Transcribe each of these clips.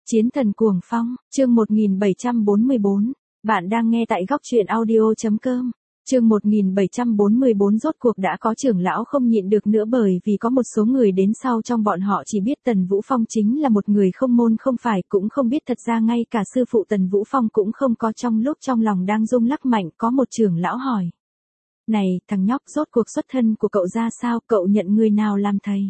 Chiến thần cuồng phong, chương 1744. Bạn đang nghe tại góc truyện audio.com. Chương 1744 rốt cuộc đã có trưởng lão không nhịn được nữa, bởi vì có một số người đến sau trong bọn họ chỉ biết Tần Vũ Phong chính là một người không môn không phải, cũng không biết thật ra ngay cả sư phụ Tần Vũ Phong cũng không có. Trong lúc trong lòng đang rung lắc mạnh, có một trưởng lão hỏi: "Này, thằng nhóc, rốt cuộc xuất thân của cậu ra sao, cậu nhận người nào làm thầy?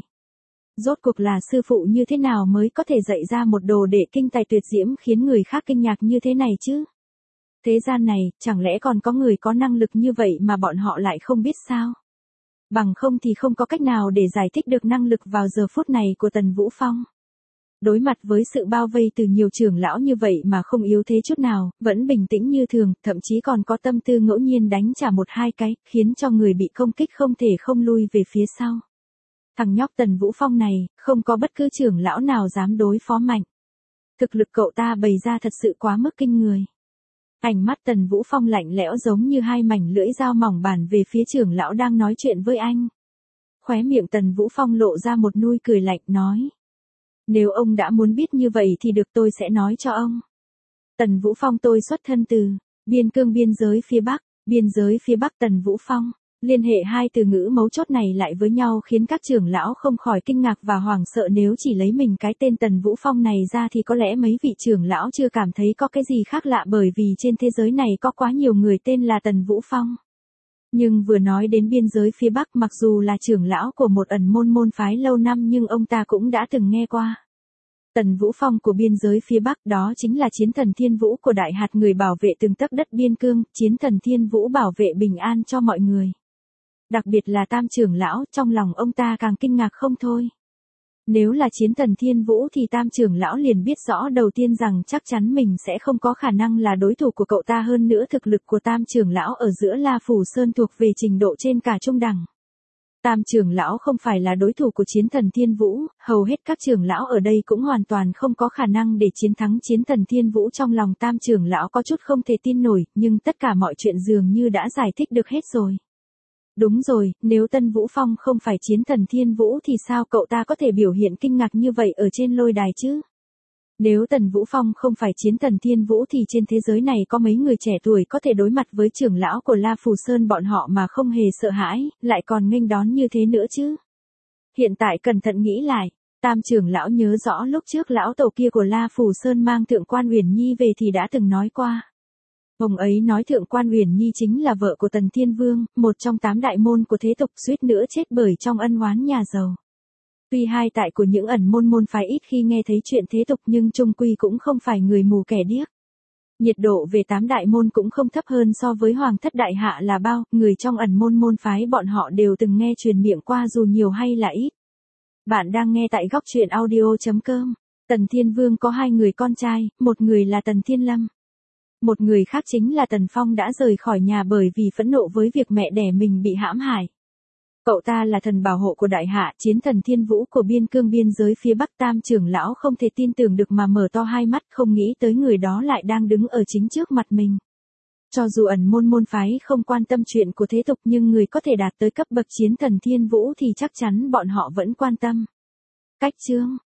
Rốt cuộc là sư phụ như thế nào mới có thể dạy ra một đồ đệ kinh tài tuyệt diễm khiến người khác kinh ngạc như thế này chứ? Thế gian này, chẳng lẽ còn có người có năng lực như vậy mà bọn họ lại không biết sao? Bằng không thì không có cách nào để giải thích được năng lực vào giờ phút này của Tần Vũ Phong." Đối mặt với sự bao vây từ nhiều trưởng lão như vậy mà không yếu thế chút nào, vẫn bình tĩnh như thường, thậm chí còn có tâm tư ngẫu nhiên đánh trả một hai cái, khiến cho người bị công kích không thể không lui về phía sau. Thằng nhóc Tần Vũ Phong này, không có bất cứ trưởng lão nào dám đối phó mạnh. Thực lực cậu ta bày ra thật sự quá mức kinh người. Ánh mắt Tần Vũ Phong lạnh lẽo giống như hai mảnh lưỡi dao mỏng bàn về phía trưởng lão đang nói chuyện với anh. Khóe miệng Tần Vũ Phong lộ ra một nụ cười lạnh, nói: "Nếu ông đã muốn biết như vậy thì được, tôi sẽ nói cho ông. Tần Vũ Phong tôi xuất thân từ biên cương biên giới phía Bắc." Biên giới phía Bắc Tần Vũ Phong. Liên hệ hai từ ngữ mấu chốt này lại với nhau khiến các trưởng lão không khỏi kinh ngạc và hoảng sợ. Nếu chỉ lấy mình cái tên Tần Vũ Phong này ra thì có lẽ mấy vị trưởng lão chưa cảm thấy có cái gì khác lạ, bởi vì trên thế giới này có quá nhiều người tên là Tần Vũ Phong. Nhưng vừa nói đến biên giới phía Bắc, mặc dù là trưởng lão của một ẩn môn phái lâu năm nhưng ông ta cũng đã từng nghe qua. Tần Vũ Phong của biên giới phía Bắc, đó chính là chiến thần Thiên Vũ của Đại Hạt, người bảo vệ từng tấc đất biên cương, chiến thần Thiên Vũ bảo vệ bình an cho mọi người. Đặc biệt là Tam trưởng lão, trong lòng ông ta càng kinh ngạc không thôi. Nếu là chiến thần Thiên Vũ thì Tam trưởng lão liền biết rõ đầu tiên rằng chắc chắn mình sẽ không có khả năng là đối thủ của cậu ta. Hơn nữa thực lực của Tam trưởng lão ở giữa La Phủ Sơn thuộc về trình độ trên cả trung đẳng. Tam trưởng lão không phải là đối thủ của chiến thần Thiên Vũ, hầu hết các trưởng lão ở đây cũng hoàn toàn không có khả năng để chiến thắng chiến thần Thiên Vũ. Trong lòng Tam trưởng lão có chút không thể tin nổi, nhưng tất cả mọi chuyện dường như đã giải thích được hết rồi. Đúng rồi, nếu Tần Vũ Phong không phải chiến thần Thiên Vũ thì sao cậu ta có thể biểu hiện kinh ngạc như vậy ở trên lôi đài chứ? Nếu Tần Vũ Phong không phải chiến thần Thiên Vũ thì trên thế giới này có mấy người trẻ tuổi có thể đối mặt với trưởng lão của La Phù Sơn bọn họ mà không hề sợ hãi, lại còn nghênh đón như thế nữa chứ? Hiện tại cẩn thận nghĩ lại, Tam trưởng lão nhớ rõ lúc trước lão tổ kia của La Phù Sơn mang Thượng Quan Uyển Nhi về thì đã từng nói qua. Ông ấy nói Thượng Quan Uyển Nhi chính là vợ của Tần Thiên Vương, một trong 8 đại môn của thế tục, suýt nữa chết bởi trong ân oán nhà giàu. Tuy hai tại của những ẩn môn phái ít khi nghe thấy chuyện thế tục nhưng chung quy cũng không phải người mù kẻ điếc. Nhiệt độ về 8 đại môn cũng không thấp hơn so với Hoàng thất đại hạ là bao, người trong ẩn môn phái bọn họ đều từng nghe truyền miệng qua dù nhiều hay là ít. Bạn đang nghe tại góc truyện audio.com. Tần Thiên Vương có 2 người con trai, một người là Tần Thiên Lâm. Một người khác chính là Tần Phong đã rời khỏi nhà bởi vì phẫn nộ với việc mẹ đẻ mình bị hãm hại. Cậu ta là thần bảo hộ của Đại Hạ, chiến thần Thiên Vũ của biên cương biên giới phía Bắc. Tam trưởng lão không thể tin tưởng được mà mở to hai mắt, không nghĩ tới người đó lại đang đứng ở chính trước mặt mình. Cho dù ẩn môn phái không quan tâm chuyện của thế tục nhưng người có thể đạt tới cấp bậc chiến thần Thiên Vũ thì chắc chắn bọn họ vẫn quan tâm. Cách chương